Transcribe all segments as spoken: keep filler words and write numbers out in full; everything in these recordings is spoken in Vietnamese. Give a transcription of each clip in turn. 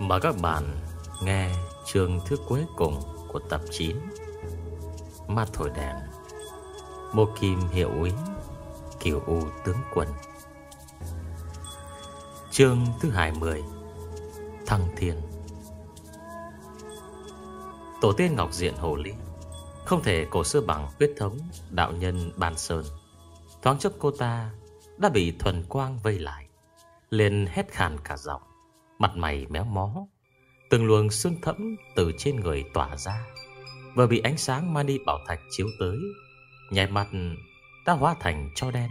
Mời các bạn nghe chương thứ cuối cùng của tập chín Ma Thổi Đèn. Mô Kim Hiệu Úy, Kiều U Tướng Quân. Chương thứ hai mươi, Thăng Thiên. Tổ tiên Ngọc Diện Hồ Ly không thể cổ xưa bằng huyết thống đạo nhân Ban Sơn. Thoáng chốc cô ta đã bị thuần quang vây lại, liền hét khàn cả giọng, mặt mày méo mó, từng luồng xương thẫm từ trên người tỏa ra. Vừa bị ánh sáng mani bảo thạch chiếu tới, nhảy mặt đã hóa thành tro đen.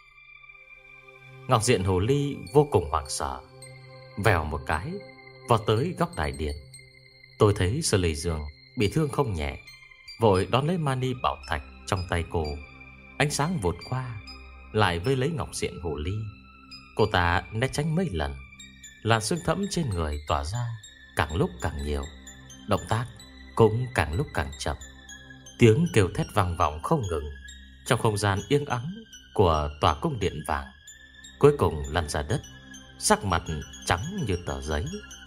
Ngọc Diện Hồ Ly vô cùng hoảng sợ, vèo một cái vọt tới góc đại điện. Tôi thấy Sở Lệ Dương bị thương không nhẹ, vội đón lấy mani bảo thạch trong tay cô. Ánh sáng vụt qua, lại vây lấy Ngọc Diện Hồ Ly. Cô ta né tránh mấy lần, làn xương thẫm trên người tỏa ra càng lúc càng nhiều, động tác cũng càng lúc càng chậm. Tiếng kêu thét vang vọng không ngừng trong không gian yên ắng của tòa cung điện vàng. Cuối cùng lăn ra đất, sắc mặt trắng như tờ giấy.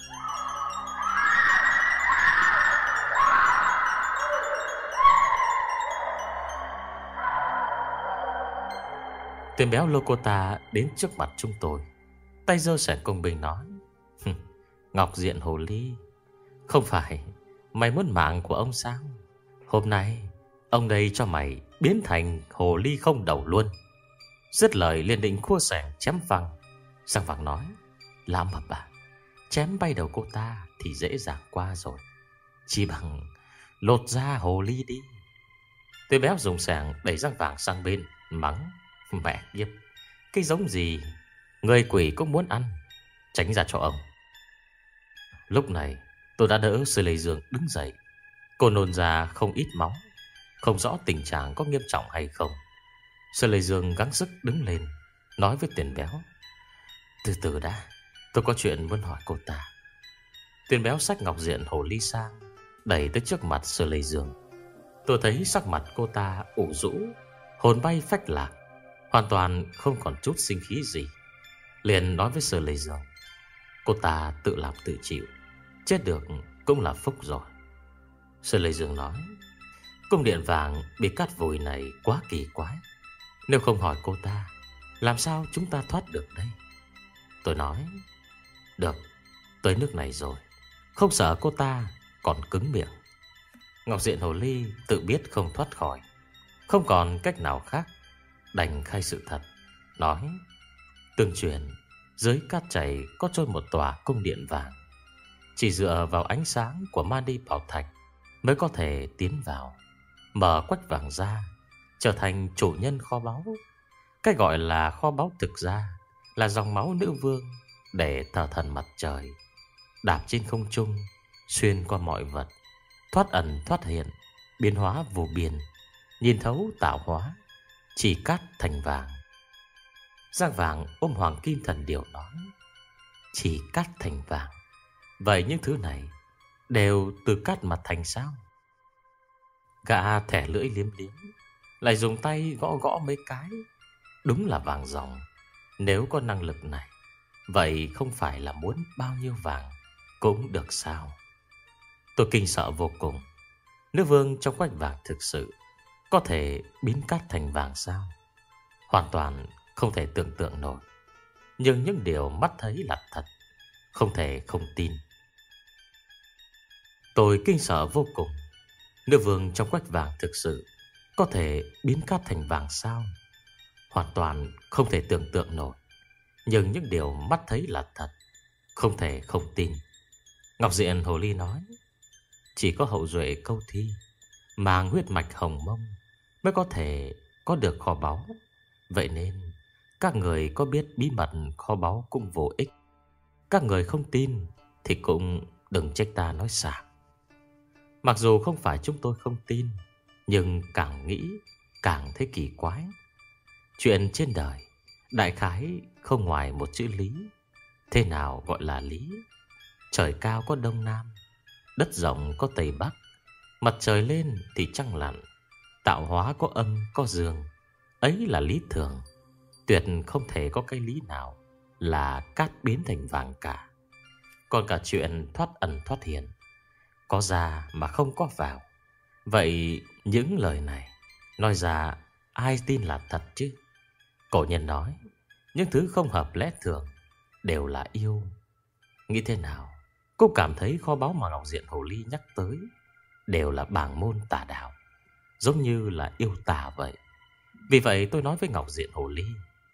Tên béo Lokota đến trước mặt chúng tôi, tay giơ sẻn công binh nói: Ngọc Diện Hồ Ly, không phải mày muốn mạng của ông sao? Hôm nay ông đây cho mày biến thành hồ ly không đầu luôn. Dứt lời liền định khua sẻn chém văng. Sang vàng nói: Lão mập à, chém bay đầu cô ta thì dễ dàng qua rồi, chỉ bằng lột da hồ ly đi. Tôi béo dùng sẻng đẩy Giang Vàng sang bên, mắng: Mẹ kiếp, cái giống gì người quỷ cũng muốn ăn, tránh ra cho ông. Lúc này tôi đã đỡ Sư Lê Dương đứng dậy. Cô nôn ra không ít máu, không rõ tình trạng có nghiêm trọng hay không. Sư Lê Dương gắng sức đứng lên, nói với Tiền béo: Từ từ đã, tôi có chuyện muốn hỏi cô ta. Tiền béo xách Ngọc Diện Hồ Ly sang, đẩy tới trước mặt Sư Lê Dương. Tôi thấy sắc mặt cô ta ủ rũ, hồn bay phách lạc, hoàn toàn không còn chút sinh khí gì. Liền nói với Sư Lê Dương: Cô ta tự làm tự chịu, chết được cũng là phúc rồi. Sư Lê Dương nói: Cung điện vàng bị cát vùi này quá kỳ quái, nếu không hỏi cô ta, làm sao chúng ta thoát được đây? Tôi nói: Được, tới nước này rồi, không sợ cô ta còn cứng miệng. Ngọc Diện Hồ Ly tự biết không thoát khỏi, không còn cách nào khác, đành khai sự thật, nói: Tương truyền dưới cát chảy có trôi một tòa cung điện vàng, chỉ dựa vào ánh sáng của mani bảo thạch mới có thể tiến vào, mở quách vàng ra, trở thành chủ nhân kho báu. Cái gọi là kho báu thực ra là dòng máu nữ vương để thờ thần mặt trời, đạp trên không trung, xuyên qua mọi vật, thoát ẩn thoát hiện, biến hóa vô biên, nhìn thấu tạo hóa, chỉ cát thành vàng. Giang Vàng ôm Hoàng Kim Thần Điểu nói: Chỉ cát thành vàng, vậy những thứ này đều từ cát mà thành sao? Gã thẻ lưỡi liếm liếm, lại dùng tay gõ gõ mấy cái. Đúng là vàng ròng. Nếu có năng lực này, vậy không phải là muốn bao nhiêu vàng cũng được sao? Tôi kinh sợ vô cùng. Nữ vương trong quách vàng thực sự có thể biến cát thành vàng sao? Hoàn toàn không thể tưởng tượng nổi. Nhưng những điều mắt thấy là thật, không thể không tin. Tôi kinh sợ vô cùng. Nữ vương trong quách vàng thực sự có thể biến cát thành vàng sao? Hoàn toàn không thể tưởng tượng nổi. Nhưng những điều mắt thấy là thật, không thể không tin. Ngọc Diện Hồ Ly nói: Chỉ có hậu duệ câu thi, mang huyết mạch hồng mông mới có thể có được kho báu. Vậy nên các người có biết bí mật kho báu cũng vô ích. Các người không tin thì cũng đừng trách ta nói xạo. Mặc dù không phải chúng tôi không tin, nhưng càng nghĩ càng thấy kỳ quái. Chuyện trên đời đại khái không ngoài một chữ lý. Thế nào gọi là lý? Trời cao có đông nam, đất rộng có tây bắc, mặt trời lên thì trăng lặn, tạo hóa có âm có dương. Ấy là lý thường. Tuyệt không thể có cái lý nào là cát biến thành vàng cả. Còn cả chuyện thoát ẩn thoát hiện, có ra mà không có vào. Vậy những lời này nói ra ai tin là thật chứ? Cổ nhân nói những thứ không hợp lẽ thường đều là yêu. Nghĩ thế nào cũng cảm thấy kho báu mà Ngọc Diện Hồ Ly nhắc tới đều là bảng môn tà đạo, giống như là yêu tà vậy. Vì vậy tôi nói với Ngọc Diện Hồ Ly,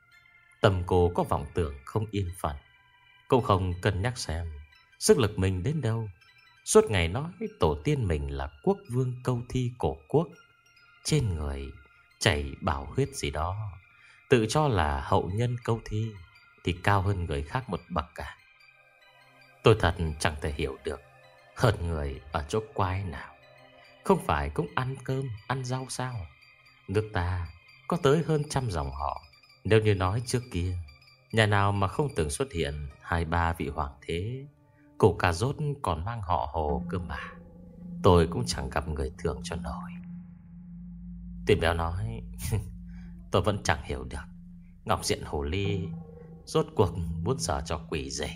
tâm cô có vọng tưởng không yên phận, cũng không cân nhắc xem sức lực mình đến đâu. Suốt ngày nói tổ tiên mình là quốc vương câu thi cổ quốc, trên người chảy bảo huyết gì đó, tự cho là hậu nhân câu thi, thì cao hơn người khác một bậc cả. Tôi thật chẳng thể hiểu được hơn người ở chỗ quái nào. Không phải cũng ăn cơm ăn rau sao? Nước ta có tới hơn trăm dòng họ. Nếu như nói trước kia, nhà nào mà không từng xuất hiện hai ba vị hoàng thế, cổ cà rốt còn mang họ Hồ cơ mà. Tôi cũng chẳng gặp người thường cho nổi. Tuyển béo nói tôi vẫn chẳng hiểu được Ngọc Diện Hồ Ly rốt cuộc muốn giở cho quỷ gì.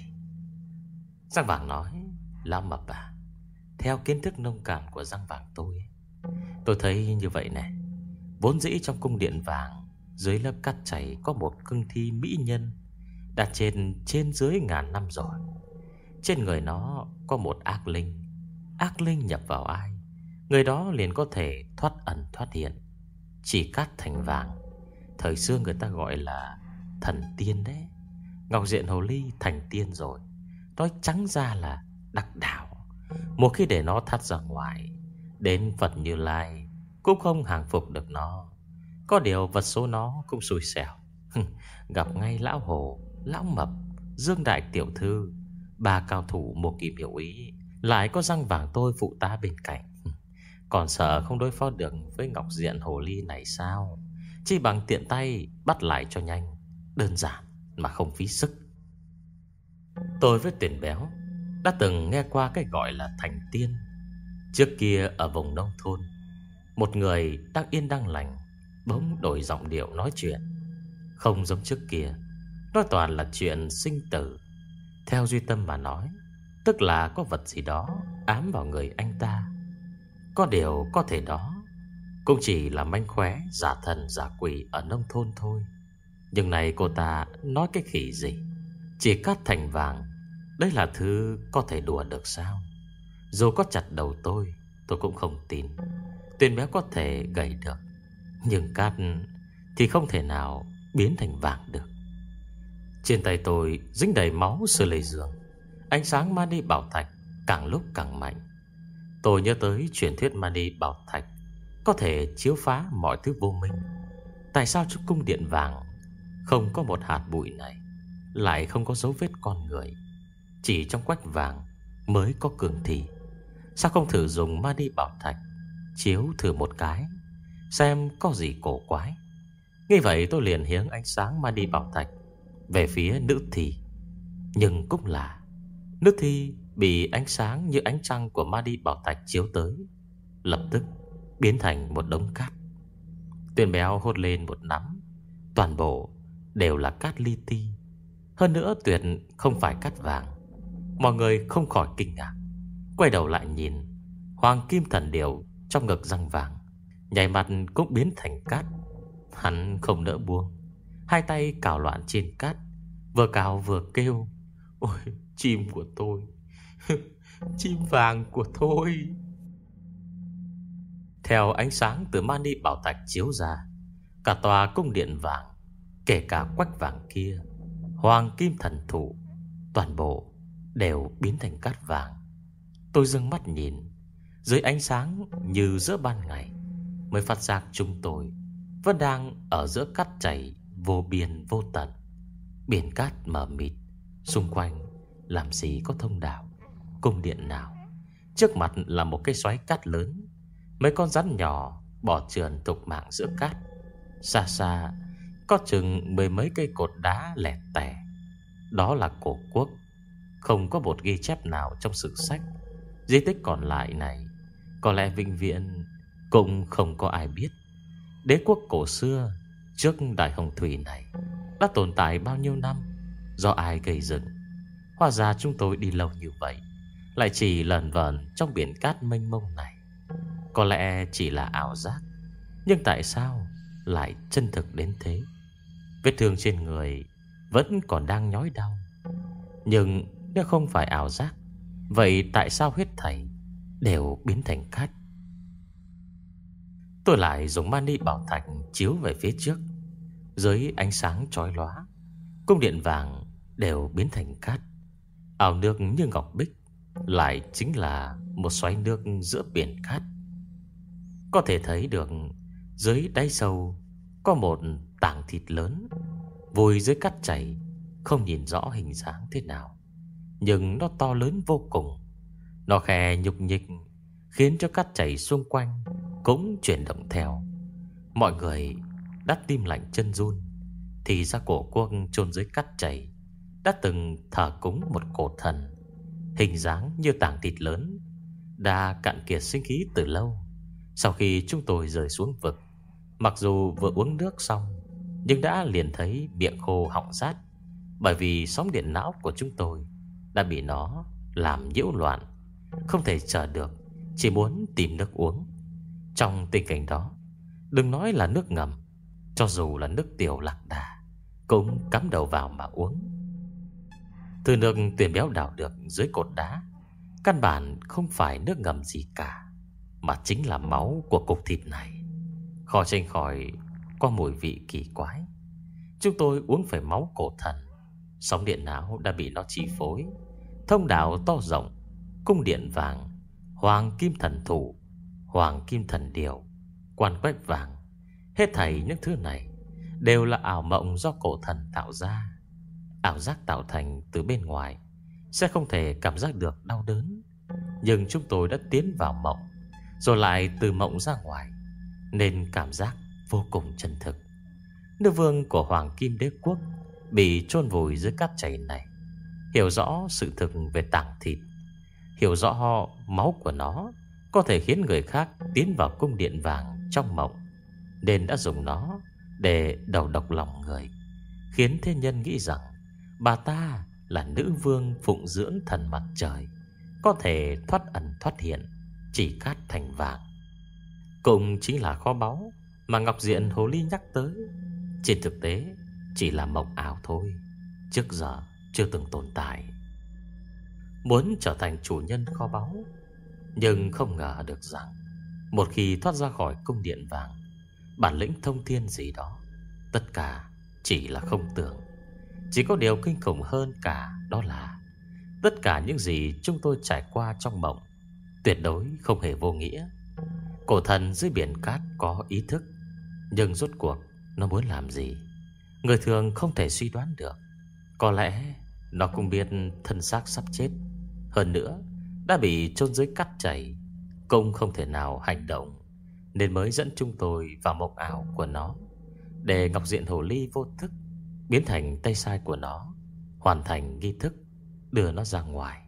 Răng Vàng nói, lão mập à, theo kiến thức nông cạn của Răng Vàng tôi Tôi thấy như vậy này. Vốn dĩ trong cung điện vàng, dưới lớp cát chảy có một cương thi mỹ nhân đã trên trên dưới ngàn năm rồi. Trên người nó có một ác linh. Ác linh nhập vào ai, người đó liền có thể thoát ẩn thoát hiện, chỉ cát thành vàng. Thời xưa người ta gọi là thần tiên đấy. Ngọc Diện Hồ Ly thành tiên rồi, nói trắng ra là đắc đạo. Một khi để nó thoát ra ngoài, đến Phật Như Lai cũng không hàng phục được nó. Có điều vật số nó cũng xui xẻo. Gặp ngay lão Hồ, lão Mập, Dương Đại Tiểu Thư, ba cao thủ một kìm hiểu ý, lại có Răng Vàng tôi phụ tá bên cạnh. Còn sợ không đối phó được với Ngọc Diện Hồ Ly này sao? Chỉ bằng tiện tay bắt lại cho nhanh, đơn giản mà không phí sức. Tôi với Tuyển Béo đã từng nghe qua cái gọi là thành tiên. Trước kia ở vùng nông thôn, một người đang yên đang lành bỗng đổi giọng điệu nói chuyện, không giống trước kia, nói toàn là chuyện sinh tử. Theo Duy Tâm mà nói, tức là có vật gì đó ám vào người anh ta. Có điều có thể đó cũng chỉ là mánh khóe giả thần giả quỷ ở nông thôn thôi. Nhưng này cô ta nói cái khỉ gì? Chỉ cát thành vàng, đấy là thứ có thể đùa được sao? Dù có chặt đầu tôi, tôi cũng không tin Tuyển Béo có thể gầy được, nhưng cát thì không thể nào biến thành vàng được. Trên tay tôi dính đầy máu sơ lê dương. Ánh sáng mani bảo thạch càng lúc càng mạnh. Tôi nhớ tới truyền thuyết mani bảo thạch có thể chiếu phá mọi thứ vô minh. Tại sao trong cung điện vàng không có một hạt bụi này, lại không có dấu vết con người? Chỉ trong quách vàng mới có cường thi. Sao không thử dùng mani bảo thạch chiếu thử một cái, xem có gì cổ quái? Như vậy tôi liền hiếng ánh sáng mani bảo thạch về phía nữ thi. Nhưng cũng là nữ thi bị ánh sáng như ánh trăng của mani bảo thạch chiếu tới, lập tức biến thành một đống cát. Tuyển Béo hốt lên một nắm, toàn bộ đều là cát li ti. Hơn nữa tuyệt không phải cát vàng. Mọi người không khỏi kinh ngạc, quay đầu lại nhìn Hoàng Kim Thần Điểu trong ngực Răng Vàng, nhảy mặt cũng biến thành cát. Hắn không nỡ buông, hai tay cào loạn trên cát, vừa cào vừa kêu: ôi chim của tôi, chim vàng của tôi. Theo ánh sáng từ mani bảo thạch chiếu ra, cả tòa cung điện vàng, kể cả quách vàng kia, Hoàng Kim Thần Thụ, toàn bộ đều biến thành cát vàng. Tôi dưng mắt nhìn, dưới ánh sáng như giữa ban ngày, mới phát giác chúng tôi vẫn đang ở giữa cát chảy vô biên vô tận. Biển cát mờ mịt, xung quanh làm gì có thông đạo, cung điện nào. Trước mặt là một cái xoáy cát lớn, mấy con rắn nhỏ bò trườn tục mạng giữa cát. Xa xa có chừng mười mấy cây cột đá lẻ tẻ. Đó là cổ quốc. Không có một ghi chép nào trong sử sách. Di tích còn lại này có lẽ vĩnh viễn cũng không có ai biết đế quốc cổ xưa trước Đại Hồng Thủy này đã tồn tại bao nhiêu năm, do ai gây dựng, Hóa ra chúng tôi đi lâu như vậy lại chỉ lẩn vẩn trong biển cát mênh mông này. Có lẽ chỉ là ảo giác, nhưng tại sao lại chân thực đến thế? Vết thương trên người vẫn còn đang nhói đau. Nhưng nếu không phải ảo giác, vậy tại sao hết thảy đều biến thành cát? Tôi lại dùng mani bảo thạch chiếu về phía trước. Dưới ánh sáng chói lóa, cung điện vàng đều biến thành cát. Ao nước như ngọc bích lại chính là một xoáy nước giữa biển cát. Có thể thấy được dưới đáy sâu có một tảng thịt lớn, vùi dưới cát chảy, không nhìn rõ hình dáng thế nào, nhưng nó to lớn vô cùng. Nó khè nhúc nhích, khiến cho cát chảy xung quanh cũng chuyển động theo. Mọi người đắt tim lạnh chân run. Thì ra cổ quốc chôn dưới cát chảy đã từng thờ cúng một cổ thần, hình dáng như tảng thịt lớn, đã cạn kiệt sinh khí từ lâu. Sau khi chúng tôi rời xuống vực, mặc dù vừa uống nước xong, nhưng đã liền thấy miệng khô họng rát, bởi vì sóng điện não của chúng tôi đã bị nó làm nhiễu loạn, không thể chờ được, chỉ muốn tìm nước uống. Trong tình cảnh đó, đừng nói là nước ngầm, cho dù là nước tiểu lạc đà cũng cắm đầu vào mà uống. Từ nước tuyển béo đào được dưới cột đá, căn bản không phải nước ngầm gì cả, mà chính là máu của cục thịt này. Khó tránh khỏi có mùi vị kỳ quái. Chúng tôi uống phải máu cổ thần. Sóng điện não đã bị nó chi phối. Thông đạo to rộng, cung điện vàng, hoàng kim thần thủ, hoàng kim thần điều, quan quách vàng, hết thảy những thứ này đều là ảo mộng do cổ thần tạo ra. Ảo giác tạo thành từ bên ngoài sẽ không thể cảm giác được đau đớn, nhưng chúng tôi đã tiến vào mộng, rồi lại từ mộng ra ngoài, nên cảm giác vô cùng chân thực. Nữ vương của Hoàng Kim Đế Quốc bị chôn vùi dưới cát chảy này, hiểu rõ sự thực về tảng thịt, hiểu rõ họ máu của nó có thể khiến người khác tiến vào cung điện vàng trong mộng, nên đã dùng nó để đầu độc lòng người, khiến thế nhân nghĩ rằng bà ta là nữ vương phụng dưỡng thần mặt trời, có thể thoát ẩn thoát hiện, chỉ cát thành vàng. Cũng chính là kho báu mà Ngọc Diện Hồ Ly nhắc tới, trên thực tế chỉ là mộng ảo thôi, trước giờ chưa từng tồn tại. Muốn trở thành chủ nhân kho báu, nhưng không ngờ được rằng một khi thoát ra khỏi cung điện vàng, bản lĩnh thông thiên gì đó, tất cả chỉ là không tưởng. Chỉ có điều kinh khủng hơn cả, đó là tất cả những gì chúng tôi trải qua trong mộng tuyệt đối không hề vô nghĩa. Cổ thần dưới biển cát có ý thức, nhưng rốt cuộc nó muốn làm gì, người thường không thể suy đoán được. Có lẽ nó cũng biết thân xác sắp chết, hơn nữa đã bị chôn dưới cát chảy, cũng không thể nào hành động, nên mới dẫn chúng tôi vào mộng ảo của nó, để Ngọc Diện Hồ Ly vô thức biến thành tay sai của nó, hoàn thành nghi thức đưa nó ra ngoài.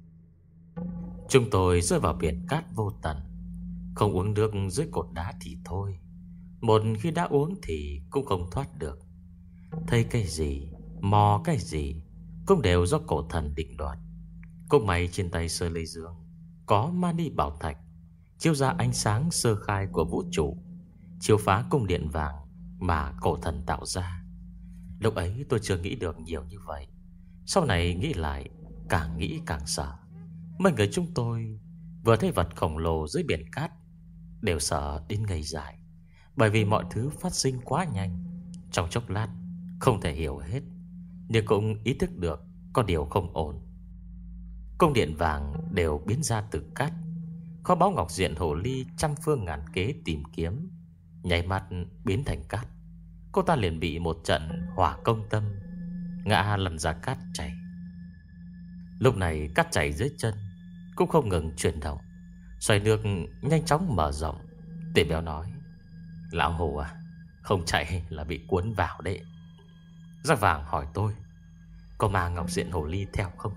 Chúng tôi rơi vào biển cát vô tận. Không uống nước dưới cột đá thì thôi, một khi đã uống thì cũng không thoát được. Thấy cái gì, mò cái gì cũng đều do cổ thần định đoạt. Cũng may trên tay Sơ Lê Dương có mani bảo thạch, chiếu ra ánh sáng sơ khai của vũ trụ, chiếu phá cung điện vàng mà cổ thần tạo ra. Lúc ấy tôi chưa nghĩ được nhiều như vậy. Sau này nghĩ lại, càng nghĩ càng sợ. Mấy người chúng tôi vừa thấy vật khổng lồ dưới biển cát đều sợ đến ngây dại, bởi vì mọi thứ phát sinh quá nhanh. Trong chốc lát không thể hiểu hết, nhưng cũng ý thức được có điều không ổn. Cung điện vàng đều biến ra từ cát. Kho báu Ngọc Diện Hồ Ly trăm phương ngàn kế tìm kiếm, nháy mắt biến thành cát. Cô ta liền bị một trận hỏa công tâm, ngã lăn ra cát chảy. Lúc này cát chảy dưới chân cũng không ngừng chuyển động, xoay nước nhanh chóng mở rộng. Tuyển Béo nói: "Lão Hồ à, không chạy là bị cuốn vào đấy." Răng Vàng hỏi tôi: "Có mang Ngọc Diện Hồ Ly theo không?"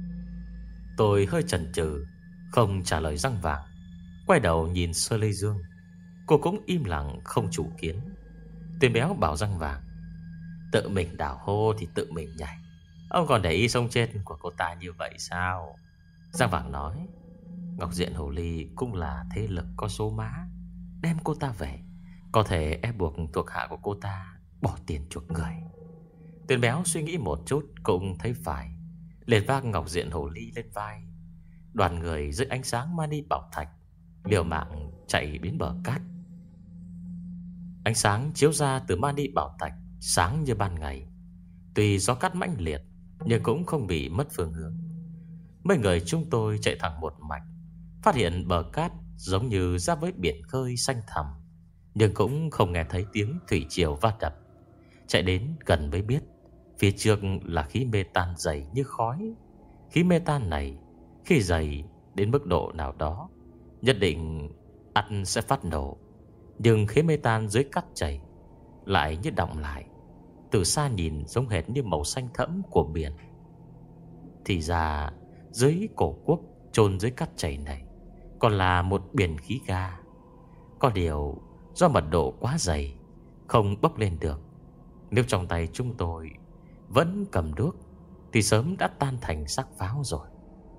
Tôi hơi chần chừ, không trả lời Răng Vàng, quay đầu nhìn Sơ Lê Dương. Cô cũng im lặng không chủ kiến. Tuyển Béo bảo Răng Vàng: "Tự mình đào hô thì tự mình nhảy, Ông còn để ý sống chết của cô ta như vậy sao? Giang Vàng nói. Ngọc Diện Hồ Ly cũng là thế lực có số má, đem cô ta về có thể ép buộc thuộc hạ của cô ta bỏ tiền chuộc người. Tuyền Béo suy nghĩ một chút cũng thấy phải, liền vác Ngọc Diện Hồ Ly lên vai. Đoàn người dưới ánh sáng mani bảo thạch liều mạng chạy đến bờ cát. Ánh sáng chiếu ra từ mani bảo thạch sáng như ban ngày. Tuy gió cát mãnh liệt nhưng cũng không bị mất phương hướng. Mấy người chúng tôi chạy thẳng một mạch, phát hiện bờ cát giống như giáp với biển khơi xanh thẳm, nhưng cũng không nghe thấy tiếng thủy triều va đập. Chạy đến gần mới biết phía trước là khí mê tan dày như khói. Khí mê tan này khi dày đến mức độ nào đó nhất định ắt sẽ phát nổ. Nhưng khí mê tan dưới cát chảy lại như đọng lại, từ xa nhìn giống hệt như màu xanh thẫm của biển. Thì ra dưới cổ quốc chôn dưới cát chảy này còn là một biển khí ga. Có điều do mật độ quá dày không bốc lên được. Nếu trong tay chúng tôi vẫn cầm đuốc thì sớm đã tan thành xác pháo rồi.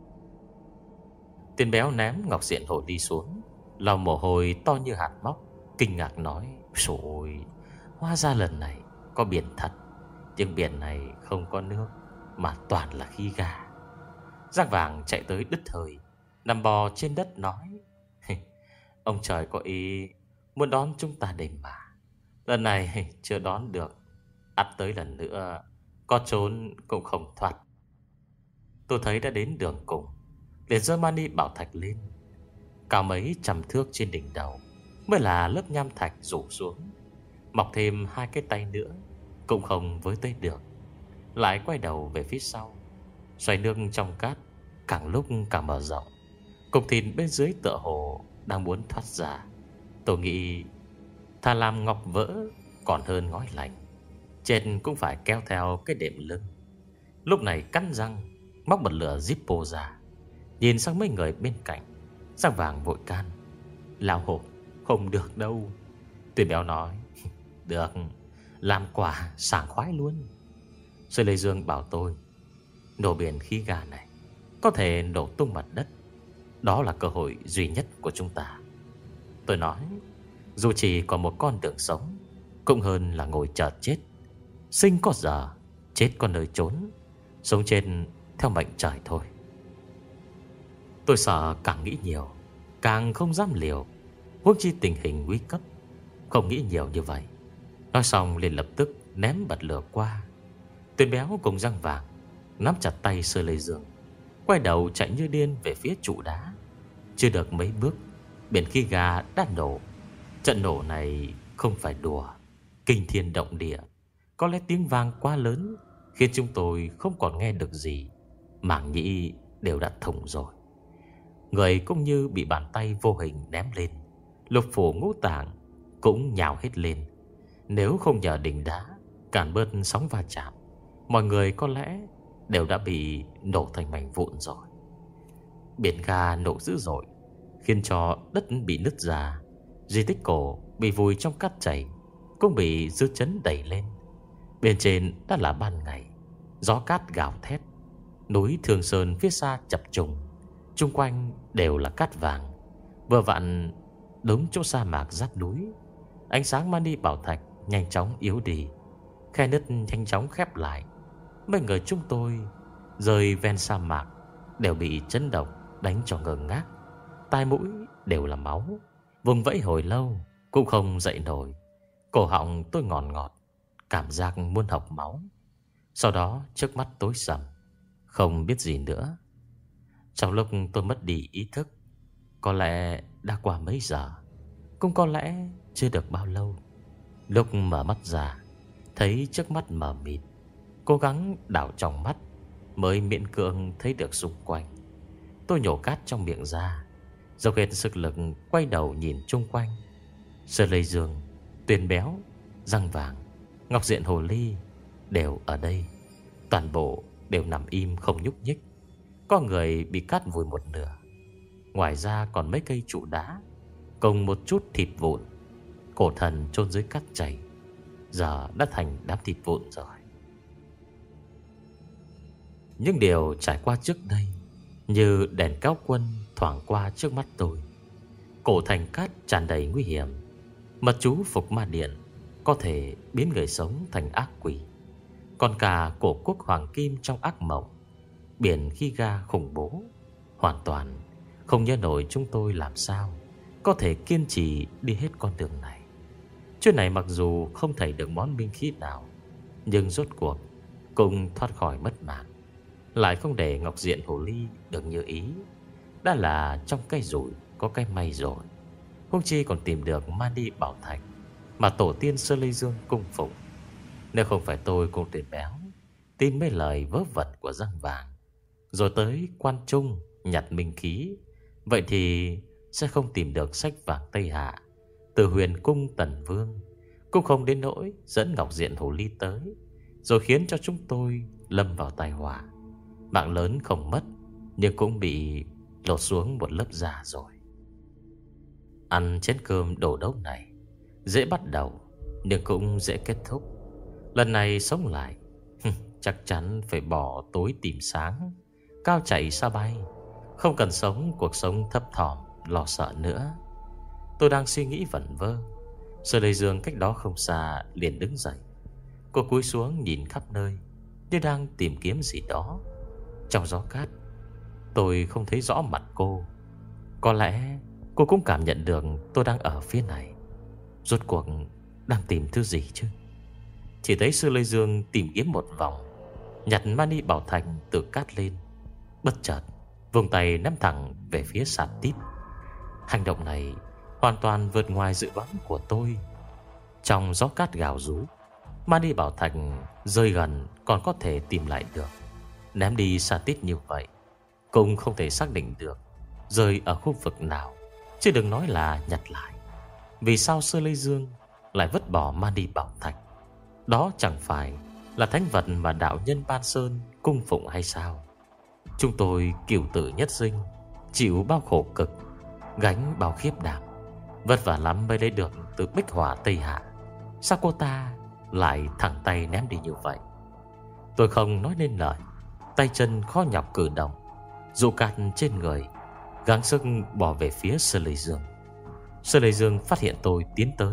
Tên Béo ném Ngọc Diện Hồ Ly xuống, lau mồ hôi to như hạt móc, kinh ngạc nói: "Rồi, hóa ra lần này có biển thật, nhưng biển này không có nước mà toàn là khí ga." Giang Vàng chạy tới đứt hơi, nằm bò trên đất nói: "Ông trời có ý muốn đón chúng ta đây mà. Lần này chưa đón được, ắt tới lần nữa có trốn cũng không thoát." Tôi thấy đã đến đường cùng, liền giơ mani bảo thạch lên. Cao mấy trăm thước trên đỉnh đầu mới là lớp nham thạch rủ xuống, mọc thêm hai cái tay nữa cũng không với tới được. Lại quay đầu về phía sau, xoay nước trong cát càng lúc càng mở rộng. Cục thịt bên dưới tựa hồ đang muốn thoát ra. Tôi nghĩ thà làm ngọc vỡ còn hơn ngói lành, trên cũng phải kéo theo cái đệm lưng. Lúc này cắn răng móc bật lửa Zippo ra, nhìn sang mấy người bên cạnh. Giang Vàng vội can: "Lão hộp, không được đâu." Tuyền Béo nói: "Được, làm quả sảng khoái luôn." Sư Lê Dương bảo tôi: "Nổ biển khí ga này có thể nổ tung mặt đất, đó là cơ hội duy nhất của chúng ta." Tôi nói: "Dù chỉ còn một con đường sống cũng hơn là ngồi chờ chết. Sinh có giờ, chết có nơi trốn, sống trên theo mệnh trời thôi." Tôi sợ càng nghĩ nhiều càng không dám liều, huống chi tình hình nguy cấp. Không nghĩ nhiều như vậy. Nói xong liền lập tức ném bật lửa qua. Tuyền Béo cùng Giang Vàng nắm chặt tay Sơ Lê Dương, quay đầu chạy như điên về phía trụ đá. Chưa được mấy bước, biển khí ga đã nổ. Trận nổ này không phải đùa, kinh thiên động địa. Có lẽ tiếng vang quá lớn khiến chúng tôi không còn nghe được gì, màng nhĩ đều đã thủng rồi. Người cũng như bị bàn tay vô hình ném lên, lục phủ ngũ tạng cũng nhào hết lên. Nếu không nhờ đỉnh đá cản bớt sóng va chạm, mọi người có lẽ đều đã bị nổ thành mảnh vụn rồi. Biển ga nổ dữ dội, khiến cho đất bị nứt ra. Di tích cổ bị vùi trong cát chảy cũng bị dư chấn đẩy lên. Bên trên đã là ban ngày, gió cát gào thét. Núi Thường Sơn phía xa chập trùng, chung quanh đều là cát vàng. Vừa vặn đúng chỗ sa mạc giáp núi. Ánh sáng mani bảo thạch nhanh chóng yếu đi, khe nứt nhanh chóng khép lại. Mấy người chúng tôi rơi ven sa mạc đều bị chấn động đánh cho ngơ ngác, tai mũi đều là máu, vùng vẫy hồi lâu cũng không dậy nổi. Cổ họng tôi ngọt ngọt, cảm giác muốn học máu. Sau đó trước mắt tối sầm, không biết gì nữa. Trong lúc tôi mất đi ý thức, có lẽ đã qua mấy giờ, cũng có lẽ chưa được bao lâu. Lúc mở mắt ra, thấy trước mắt mờ mịt, cố gắng đảo trong mắt mới miễn cưỡng thấy được xung quanh. Tôi nhổ cát trong miệng ra, dốc hết sức lực quay đầu nhìn chung quanh. Sơ Lê Dương, Tuyền Béo, Giang Vàng, Ngọc Diện Hồ Ly đều ở đây. Toàn bộ đều nằm im không nhúc nhích. Có người bị cát vùi một nửa. Ngoài ra còn mấy cây trụ đá cùng một chút thịt vụn. Cổ thần chôn dưới cát chảy giờ đã thành đám thịt vụn rồi. Những điều trải qua trước đây như đèn cáo quân thoảng qua trước mắt tôi. Cổ thành cát tràn đầy nguy hiểm. Mật chú phục ma điện có thể biến người sống thành ác quỷ. Còn cả cổ quốc hoàng kim trong ác mộng, biển khí ga khủng bố. Hoàn toàn không nhớ nổi chúng tôi làm sao có thể kiên trì đi hết con đường này. Chuyện này mặc dù không thấy được món binh khí nào, nhưng rốt cuộc cũng thoát khỏi mất mạng. Lại không để Ngọc Diện Hồ Ly được như ý. Đã là trong cái rủi có cái may rồi. Huống chi còn tìm được Mani Bảo Thạch mà tổ tiên Sơ Lê Dương cung phụng. Nếu không phải tôi cùng tuyển béo tin mấy lời vớ vẩn của răng vàng, rồi tới Quan Trung nhặt minh khí, vậy thì sẽ không tìm được sách vàng Tây Hạ từ huyền cung Tần Vương, cũng không đến nỗi dẫn Ngọc Diện Hồ Ly tới, rồi khiến cho chúng tôi lâm vào tai họa. Mạng lớn không mất, nhưng cũng bị lột xuống một lớp da rồi. Ăn chén cơm đổ đốc này dễ bắt đầu, nhưng cũng dễ kết thúc. Lần này sống lại chắc chắn phải bỏ tối tìm sáng, cao chạy xa bay, không cần sống cuộc sống thấp thỏm lo sợ nữa. Tôi đang suy nghĩ vẩn vơ, Sơ Lê Dương cách đó không xa liền đứng dậy. Cô cúi xuống nhìn khắp nơi như đang tìm kiếm gì đó. Trong gió cát tôi không thấy rõ mặt cô. Có lẽ cô cũng cảm nhận được tôi đang ở phía này. Rốt cuộc đang tìm thứ gì chứ? Chỉ thấy Sư Lê Dương tìm kiếm một vòng, nhặt Mani Bảo Thành từ cát lên. Bất chợt vùng tay nắm thẳng về phía sàn tít. Hành động này hoàn toàn vượt ngoài dự đoán của tôi. Trong gió cát gào rú, Mani Bảo Thành rơi gần còn có thể tìm lại được. Ném đi xa tít như vậy cũng không thể xác định được rơi ở khu vực nào, chứ đừng nói là nhặt lại. Vì sao Sơ Lê Dương lại vứt bỏ Mani Bảo Thạch? Đó chẳng phải là thánh vật mà đạo nhân Ban Sơn cung phụng hay sao? Chúng tôi cửu tử nhất sinh, chịu bao khổ cực, gánh bao khiếp đảm, vất vả lắm mới lấy được từ Bích Hỏa Tây Hạ. Sao cô ta lại thẳng tay ném đi như vậy? Tôi không nói nên lời, tay chân khó nhọc cử động, dụ cát trên người, gắng sức bỏ về phía Sơ Lê Dương. Sơ Lê Dương phát hiện tôi tiến tới,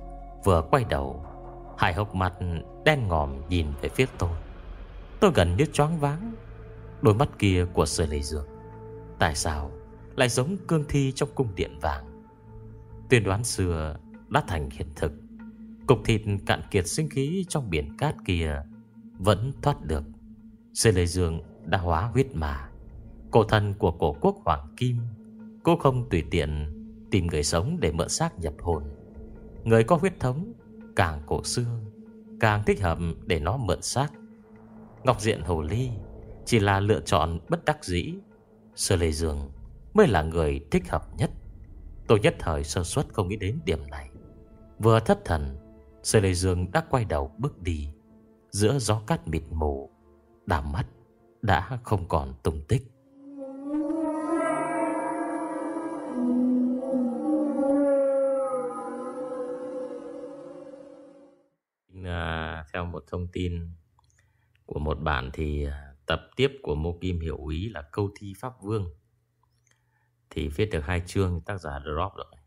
vừa quay đầu, hai hốc mắt đen ngòm nhìn về phía tôi. Tôi gần như choáng váng. Đôi mắt kia của Sơ Lê Dương tại sao lại giống cương thi trong cung điện vàng? Tuyên đoán xưa đã thành hiện thực. Cục thịt cạn kiệt sinh khí trong biển cát kia vẫn thoát được. Sơ Lê Dương đã hóa huyết mà. Cổ thần của cổ quốc Hoàng Kim, cô không tùy tiện tìm người sống để mượn xác nhập hồn. Người có huyết thống càng cổ xưa càng thích hợp để nó mượn xác. Ngọc Diện Hồ Ly chỉ là lựa chọn bất đắc dĩ. Sơ Lê Dương mới là người thích hợp nhất. Tôi nhất thời sơ suất không nghĩ đến điểm này. Vừa thất thần, Sơ Lê Dương đã quay đầu bước đi. Giữa gió cát mịt mù, đảo mắt đã không còn tung tích. À, theo một thông tin của một bản thì tập tiếp của Mô Kim Hiểu Úy là Câu Thi Pháp Vương thì viết được hai chương, tác giả drop rồi.